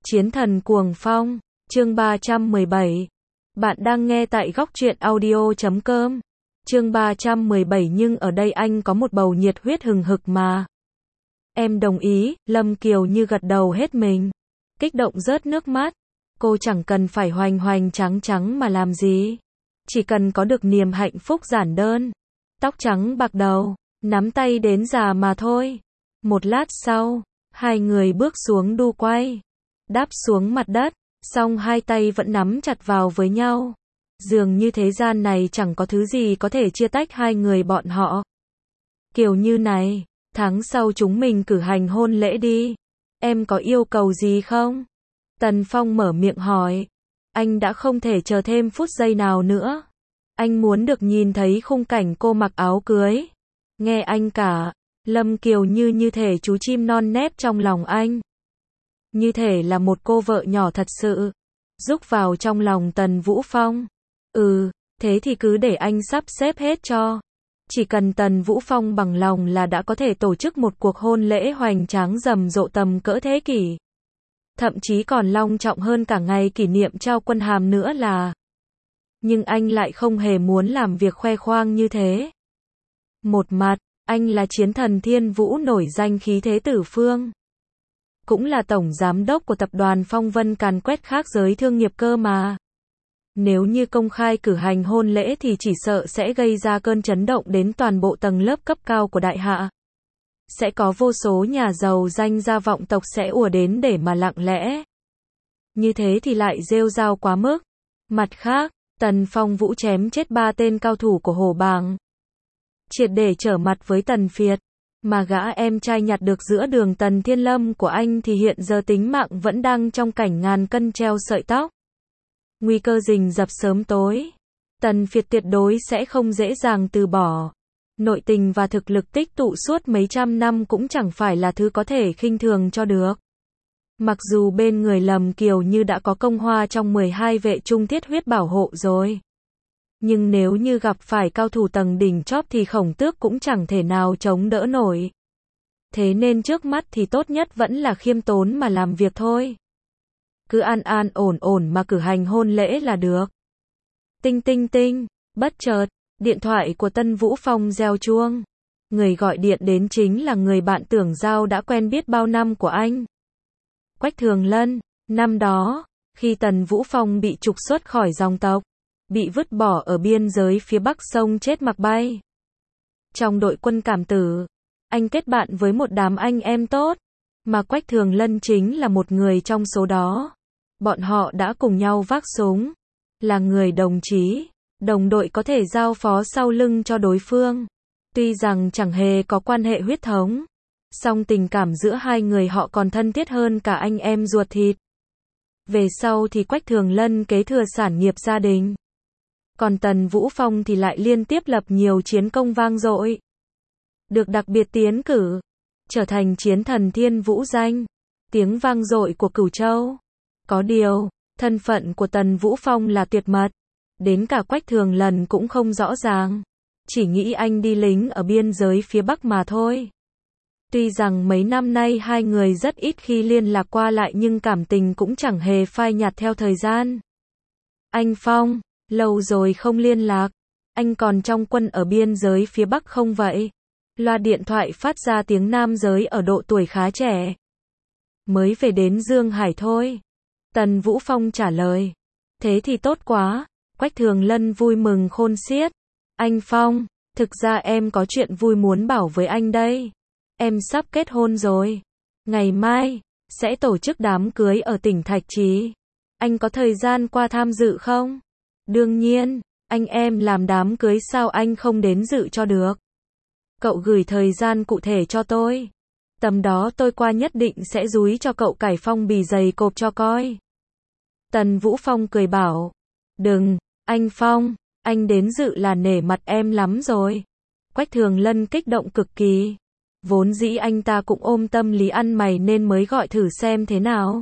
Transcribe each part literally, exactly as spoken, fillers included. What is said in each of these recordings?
Chiến thần cuồng phong, chương ba trăm mười bảy. Bạn đang nghe tại góc truyện audio chấm com. Chương ba trăm mười bảy nhưng ở đây anh có một bầu nhiệt huyết hừng hực mà. Em đồng ý, Lâm Kiều Như gật đầu hết mình. Kích động rớt nước mắt. Cô chẳng cần phải hoành hoành trắng trắng mà làm gì. Chỉ cần có được niềm hạnh phúc giản đơn. Tóc trắng bạc đầu, nắm tay đến già mà thôi. Một lát sau, hai người bước xuống đu quay. Đáp xuống mặt đất, song hai tay vẫn nắm chặt vào với nhau. Dường như thế gian này chẳng có thứ gì có thể chia tách hai người bọn họ. Kiều Như này, tháng sau chúng mình cử hành hôn lễ đi. Em có yêu cầu gì không? Tần Phong mở miệng hỏi. Anh đã không thể chờ thêm phút giây nào nữa. Anh muốn được nhìn thấy khung cảnh cô mặc áo cưới. Nghe anh cả, Lâm Kiều Như như thể chú chim non nép trong lòng anh. Như thể là một cô vợ nhỏ thật sự. Rúc vào trong lòng Tần Vũ Phong. Ừ, thế thì cứ để anh sắp xếp hết cho. Chỉ cần Tần Vũ Phong bằng lòng là đã có thể tổ chức một cuộc hôn lễ hoành tráng rầm rộ tầm cỡ thế kỷ. Thậm chí còn long trọng hơn cả ngày kỷ niệm trao quân hàm nữa là. Nhưng anh lại không hề muốn làm việc khoe khoang như thế. Một mặt, anh là chiến thần thiên vũ nổi danh khí thế tử phương. Cũng là tổng giám đốc của tập đoàn Phong Vân càn quét khác giới thương nghiệp cơ mà. Nếu như công khai cử hành hôn lễ thì chỉ sợ sẽ gây ra cơn chấn động đến toàn bộ tầng lớp cấp cao của đại hạ. Sẽ có vô số nhà giàu danh gia vọng tộc sẽ ùa đến để mà lặng lẽ. Như thế thì lại rêu rao quá mức. Mặt khác, Tần Phong Vũ chém chết ba tên cao thủ của Hồ Bàng. Triệt để trở mặt với Tần Phiệt. Mà gã em trai nhặt được giữa đường Tần Thiên Lâm của anh thì hiện giờ tính mạng vẫn đang trong cảnh ngàn cân treo sợi tóc. Nguy cơ rình rập sớm tối. Tần Phiệt tuyệt đối sẽ không dễ dàng từ bỏ. Nội tình và thực lực tích tụ suốt mấy trăm năm cũng chẳng phải là thứ có thể khinh thường cho được. Mặc dù bên người Lâm Kiều Như đã có công hoa trong mười hai vệ trung thiết huyết bảo hộ rồi. Nhưng nếu như gặp phải cao thủ tầng đỉnh chóp thì Khổng Tước cũng chẳng thể nào chống đỡ nổi. Thế nên trước mắt thì tốt nhất vẫn là khiêm tốn mà làm việc thôi. Cứ an an ổn ổn mà cử hành hôn lễ là được. Tinh tinh tinh, bất chợt, điện thoại của Tân Vũ Phong reo chuông. Người gọi điện đến chính là người bạn tưởng giao đã quen biết bao năm của anh. Quách Thường Lân. Năm đó, khi Tần Vũ Phong bị trục xuất khỏi dòng tộc, bị vứt bỏ ở biên giới phía bắc sông chết mặc bay. Trong đội quân cảm tử, anh kết bạn với một đám anh em tốt, mà Quách Thường Lân chính là một người trong số đó. Bọn họ đã cùng nhau vác súng, là người đồng chí, đồng đội có thể giao phó sau lưng cho đối phương. Tuy rằng chẳng hề có quan hệ huyết thống, song tình cảm giữa hai người họ còn thân thiết hơn cả anh em ruột thịt. Về sau thì Quách Thường Lân kế thừa sản nghiệp gia đình. Còn Tần Vũ Phong thì lại liên tiếp lập nhiều chiến công vang dội. Được đặc biệt tiến cử, trở thành chiến thần thiên vũ danh, tiếng vang dội của Cửu Châu. Có điều, thân phận của Tần Vũ Phong là tuyệt mật. Đến cả Quách Thường Lân cũng không rõ ràng. Chỉ nghĩ anh đi lính ở biên giới phía Bắc mà thôi. Tuy rằng mấy năm nay hai người rất ít khi liên lạc qua lại nhưng cảm tình cũng chẳng hề phai nhạt theo thời gian. Anh Phong, lâu rồi không liên lạc. Anh còn trong quân ở biên giới phía Bắc không vậy? Loa điện thoại phát ra tiếng nam giới ở độ tuổi khá trẻ. Mới về đến Dương Hải thôi. Tần Vũ Phong trả lời. Thế thì tốt quá. Quách Thường Lân vui mừng khôn xiết. Anh Phong, thực ra em có chuyện vui muốn bảo với anh đây. Em sắp kết hôn rồi. Ngày mai, sẽ tổ chức đám cưới ở tỉnh Thạch Trì. Anh có thời gian qua tham dự không? Đương nhiên, anh em làm đám cưới sao anh không đến dự cho được. Cậu gửi thời gian cụ thể cho tôi. Tầm đó tôi qua nhất định sẽ dúi cho cậu cải phong bì dày cộp cho coi. Tần Vũ Phong cười bảo. Đừng, anh Phong, anh đến dự là nể mặt em lắm rồi. Quách Thường Lân kích động cực kỳ. Vốn dĩ anh ta cũng ôm tâm lý ăn mày nên mới gọi thử xem thế nào.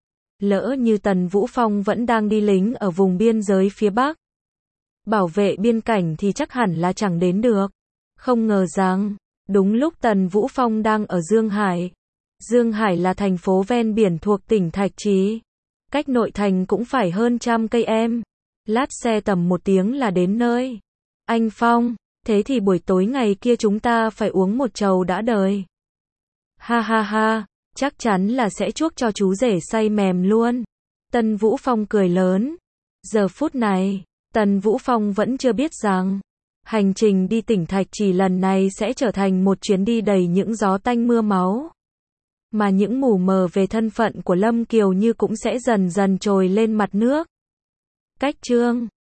Lỡ như Tần Vũ Phong vẫn đang đi lính ở vùng biên giới phía Bắc, bảo vệ biên cảnh thì chắc hẳn là chẳng đến được. Không ngờ rằng, đúng lúc Tần Vũ Phong đang ở Dương Hải, Dương Hải là thành phố ven biển thuộc tỉnh Thạch Trì. Cách nội thành cũng phải hơn trăm cây em. Lát xe tầm một tiếng là đến nơi. Anh Phong, thế thì buổi tối ngày kia chúng ta phải uống một chầu đã đời. Ha ha ha, chắc chắn là sẽ chuốc cho chú rể say mềm luôn. Tân Vũ Phong cười lớn. Giờ phút này, Tân Vũ Phong vẫn chưa biết rằng, hành trình đi tỉnh Thạch Trì lần này sẽ trở thành một chuyến đi đầy những gió tanh mưa máu. Mà những mù mờ về thân phận của Lâm Kiều Như cũng sẽ dần dần trồi lên mặt nước. Cách chương